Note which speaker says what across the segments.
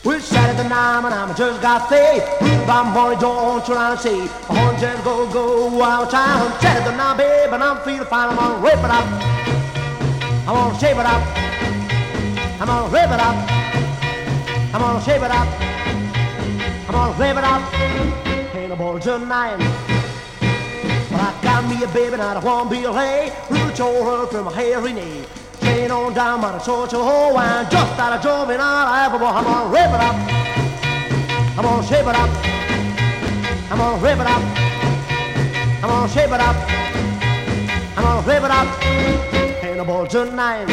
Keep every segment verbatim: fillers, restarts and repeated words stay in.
Speaker 1: We Saturday night and I'm just got faith. I'm boy, don't you wanna see? I want just go, go, out town. Saturday night, babe, and I'm feeling fine. I'm gonna rip it up. I'm gonna shape it up. I'm gonna rip it up. I'm gonna shape it up. I'm gonna rip it up. Ain't no ball tonight. But I got me a baby and I don't want to be late. Root your her from my hairy knee. Chain on down by the short to whole wine. Just out of job and I have a boy. I'm gonna rip it up. I'm gonna shape it up. I'm gonna rip it up. I'm gonna shape it up. I'm gonna rip it up. Ain't no ball tonight.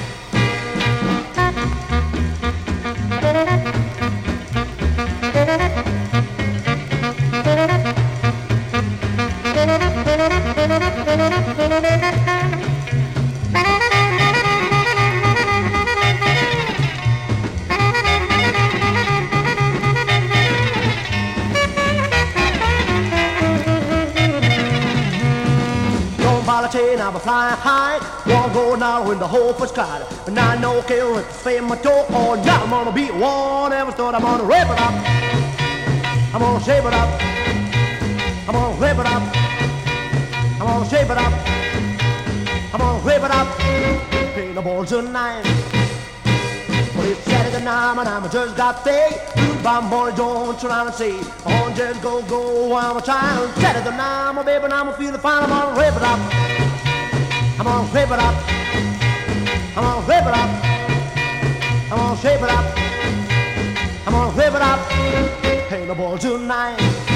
Speaker 1: Chain, I'm flying high. Won't go now in the hope is God. And I know kill it, fame my toe. Oh, now I'm gonna beat one. Never thought I'm gonna rip it up. I'm gonna shape it up. I'm gonna rip it up. I'm gonna shape it up. I'm gonna rip it up. Ain't no ball tonight. But it's Saturday night and I'm just got faith. I'm boy, don't you wanna see? I want just go, go, I'm a child. Saturday night, my baby, and I'm feeling fine. I'm gonna rip it up. I'm gonna rip it up. I'm gonna rip it up. I'm gonna shape it up. I'm gonna rip it up. Ain't no ball tonight.